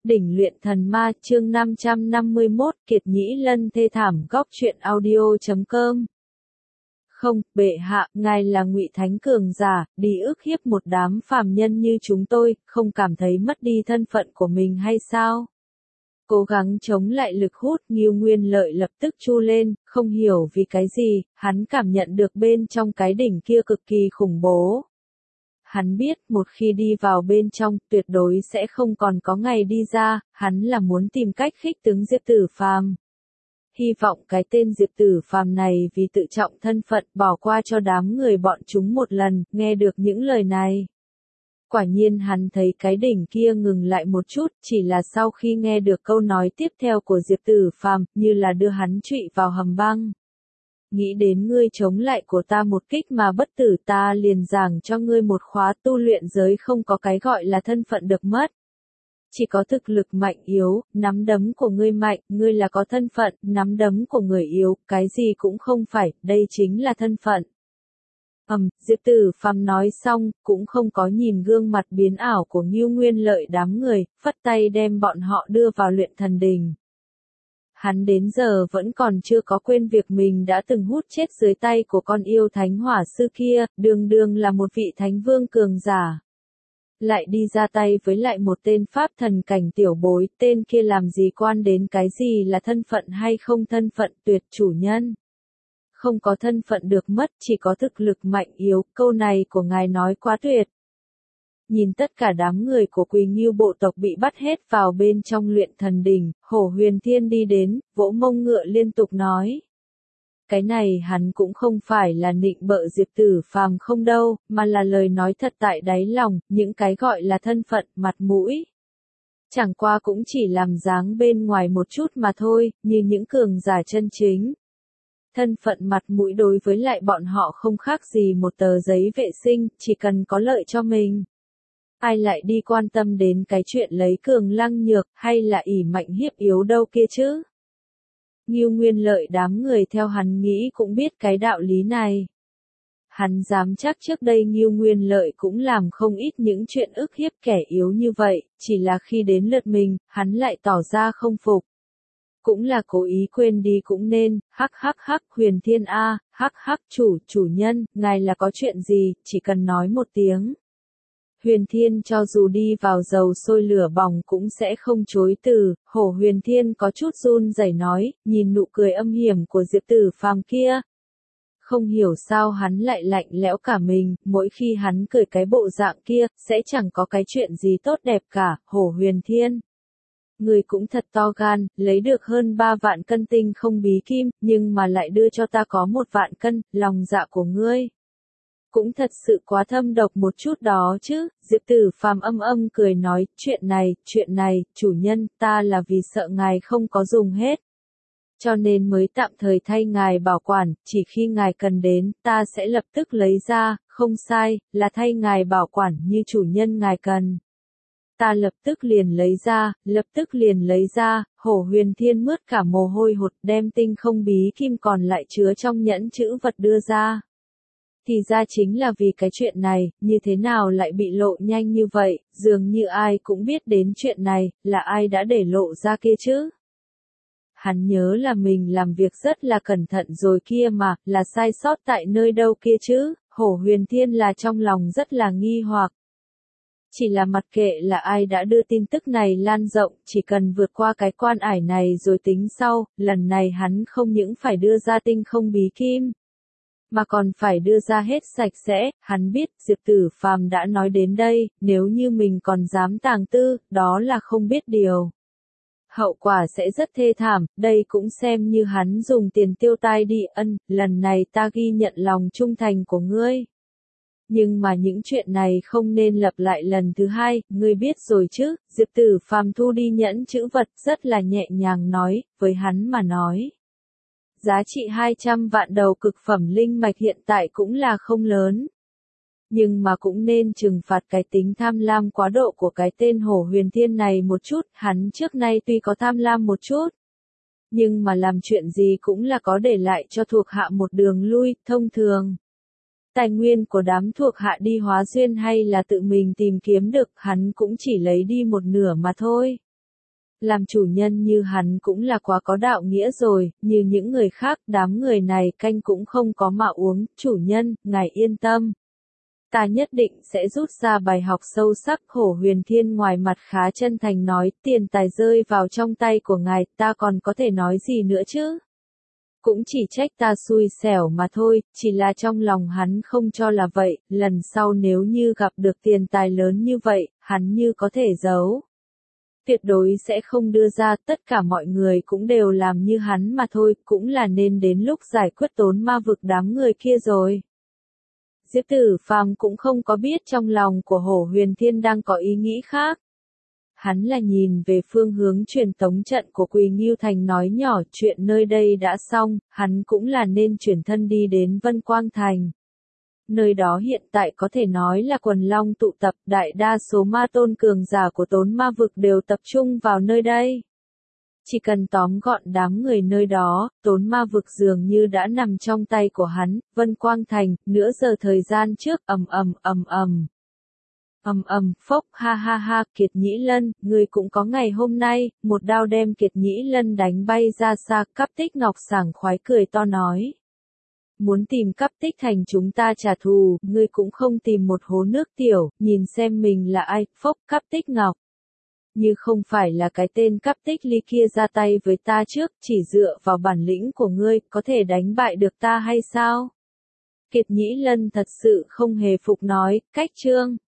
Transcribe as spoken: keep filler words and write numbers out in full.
Đỉnh luyện thần ma chương năm trăm năm mươi mốt Kiệt Nhĩ Lân thê thảm góc truyện audio.com. Không, bệ hạ, ngài là Ngụy Thánh cường giả, đi ức hiếp một đám phàm nhân như chúng tôi, không cảm thấy mất đi thân phận của mình hay sao? Cố gắng chống lại lực hút, Ngưu Nguyên Lợi lập tức chu lên, không hiểu vì cái gì, hắn cảm nhận được bên trong cái đỉnh kia cực kỳ khủng bố. Hắn biết một khi đi vào bên trong, tuyệt đối sẽ không còn có ngày đi ra, hắn là muốn tìm cách khích tướng Diệp Tử Phàm. Hy vọng cái tên Diệp Tử Phàm này vì tự trọng thân phận bỏ qua cho đám người bọn chúng một lần, nghe được những lời này. Quả nhiên hắn thấy cái đỉnh kia ngừng lại một chút, chỉ là sau khi nghe được câu nói tiếp theo của Diệp Tử Phàm, như là đưa hắn trụy vào hầm băng. Nghĩ đến ngươi chống lại của ta một kích mà bất tử, ta liền giảng cho ngươi một khóa tu luyện giới, không có cái gọi là thân phận được mất. Chỉ có thực lực mạnh yếu, nắm đấm của ngươi mạnh, ngươi là có thân phận, nắm đấm của người yếu, cái gì cũng không phải, đây chính là thân phận. Ầm, um, Diệp Tử Phàm nói xong, cũng không có nhìn gương mặt biến ảo của Ngưu Nguyên Lợi đám người, phất tay đem bọn họ đưa vào luyện thần đình. Hắn đến giờ vẫn còn chưa có quên việc mình đã từng hút chết dưới tay của con yêu thánh hỏa sư kia, đường đường là một vị thánh vương cường giả. Lại đi ra tay với lại một tên pháp thần cảnh tiểu bối, tên kia làm gì quan đến cái gì là thân phận hay không thân phận, tuyệt chủ nhân. Không có thân phận được mất, chỉ có thực lực mạnh yếu, câu này của ngài nói quá tuyệt. Nhìn tất cả đám người của Quỳ Ngưu bộ tộc bị bắt hết vào bên trong luyện thần đình, Hổ Huyền Thiên đi đến, vỗ mông ngựa liên tục nói. Cái này hắn cũng không phải là nịnh bợ Diệp Tử Phàm không đâu, mà là lời nói thật tại đáy lòng, những cái gọi là thân phận, mặt mũi. Chẳng qua cũng chỉ làm dáng bên ngoài một chút mà thôi, như những cường giả chân chính. Thân phận mặt mũi đối với lại bọn họ không khác gì một tờ giấy vệ sinh, chỉ cần có lợi cho mình. Ai lại đi quan tâm đến cái chuyện lấy cường lăng nhược, hay là ỷ mạnh hiếp yếu đâu kia chứ? Ngưu Nguyên Lợi đám người theo hắn nghĩ cũng biết cái đạo lý này. Hắn dám chắc trước đây Ngưu Nguyên Lợi cũng làm không ít những chuyện ức hiếp kẻ yếu như vậy, chỉ là khi đến lượt mình, hắn lại tỏ ra không phục. Cũng là cố ý quên đi cũng nên, hắc hắc hắc Huyền Thiên A, hắc hắc chủ, chủ nhân, ngài là có chuyện gì, chỉ cần nói một tiếng. Huyền Thiên cho dù đi vào dầu sôi lửa bỏng cũng sẽ không chối từ, Hổ Huyền Thiên có chút run rẩy nói, nhìn nụ cười âm hiểm của Diệp Tử Phàm kia. Không hiểu sao hắn lại lạnh lẽo cả mình, mỗi khi hắn cười cái bộ dạng kia, sẽ chẳng có cái chuyện gì tốt đẹp cả, Hổ Huyền Thiên. Người cũng thật to gan, lấy được hơn ba vạn cân tinh không bí kim, nhưng mà lại đưa cho ta có một vạn cân, lòng dạ của ngươi. Cũng thật sự quá thâm độc một chút đó chứ, Diệp Tử Phàm âm âm cười nói, chuyện này, chuyện này, chủ nhân, ta là vì sợ ngài không có dùng hết. Cho nên mới tạm thời thay ngài bảo quản, chỉ khi ngài cần đến, ta sẽ lập tức lấy ra, không sai, là thay ngài bảo quản như chủ nhân ngài cần. Ta lập tức liền lấy ra, lập tức liền lấy ra, Hổ Huyền Thiên mướt cả mồ hôi hột đem tinh không bí kim còn lại chứa trong nhẫn chữ vật đưa ra. Thì ra chính là vì cái chuyện này, như thế nào lại bị lộ nhanh như vậy, dường như ai cũng biết đến chuyện này, là ai đã để lộ ra kia chứ. Hắn nhớ là mình làm việc rất là cẩn thận rồi kia mà, là sai sót tại nơi đâu kia chứ, Hổ Huyền Thiên là trong lòng rất là nghi hoặc. Chỉ là mặc kệ là ai đã đưa tin tức này lan rộng, chỉ cần vượt qua cái quan ải này rồi tính sau, lần này hắn không những phải đưa ra tinh không bí kim, mà còn phải đưa ra hết sạch sẽ, hắn biết Diệp Tử Phàm đã nói đến đây, nếu như mình còn dám tàng tư, đó là không biết điều. Hậu quả sẽ rất thê thảm, đây cũng xem như hắn dùng tiền tiêu tai đi, ân, lần này ta ghi nhận lòng trung thành của ngươi. Nhưng mà những chuyện này không nên lặp lại lần thứ hai, ngươi biết rồi chứ, Diệp Tử Phàm thu đi nhẫn chữ vật rất là nhẹ nhàng nói, với hắn mà nói. Giá trị hai trăm vạn đầu cực phẩm linh mạch hiện tại cũng là không lớn. Nhưng mà cũng nên trừng phạt cái tính tham lam quá độ của cái tên Hổ Huyền Thiên này một chút, hắn trước nay tuy có tham lam một chút. Nhưng mà làm chuyện gì cũng là có để lại cho thuộc hạ một đường lui, thông thường. Tài nguyên của đám thuộc hạ đi hóa duyên hay là tự mình tìm kiếm được, hắn cũng chỉ lấy đi một nửa mà thôi. Làm chủ nhân như hắn cũng là quá có đạo nghĩa rồi, như những người khác, đám người này canh cũng không có mà uống, chủ nhân, ngài yên tâm. Ta nhất định sẽ rút ra bài học sâu sắc. Hổ Huyền Thiên ngoài mặt khá chân thành nói, tiền tài rơi vào trong tay của ngài, ta còn có thể nói gì nữa chứ? Cũng chỉ trách ta xui xẻo mà thôi, chỉ là trong lòng hắn không cho là vậy, lần sau nếu như gặp được tiền tài lớn như vậy, hắn như có thể giấu. Tuyệt đối sẽ không đưa ra, tất cả mọi người cũng đều làm như hắn mà thôi, cũng là nên đến lúc giải quyết Tốn Ma Vực đám người kia rồi. Diệp Tử Phàm cũng không có biết trong lòng của Hổ Huyền Thiên đang có ý nghĩ khác. Hắn là nhìn về phương hướng truyền tống trận của Quỳ Ngưu Thành nói nhỏ, chuyện nơi đây đã xong, hắn cũng là nên chuyển thân đi đến Vân Quang Thành. Nơi đó hiện tại có thể nói là quần long tụ tập, đại đa số ma tôn cường giả của Tốn Ma Vực đều tập trung vào nơi đây. Chỉ cần tóm gọn đám người nơi đó, Tốn Ma Vực dường như đã nằm trong tay của hắn. Vân Quang Thành, nửa giờ thời gian trước, ầm ầm ầm ầm. Ầm ầm, phốc, ha ha ha, Kiệt Nhĩ Lân, ngươi cũng có ngày hôm nay. Một đao đem Kiệt Nhĩ Lân đánh bay ra xa. Cáp Tích Ngọc sảng khoái cười to nói. Muốn tìm Cáp Tích Thành chúng ta trả thù, ngươi cũng không tìm một hố nước tiểu, nhìn xem mình là ai. Phốc, Cáp Tích Ngọc. Như không phải là cái tên Cáp Tích Ly kia ra tay với ta trước, chỉ dựa vào bản lĩnh của ngươi, có thể đánh bại được ta hay sao? Kiệt Nhĩ Lân thật sự không hề phục nói, cách trương.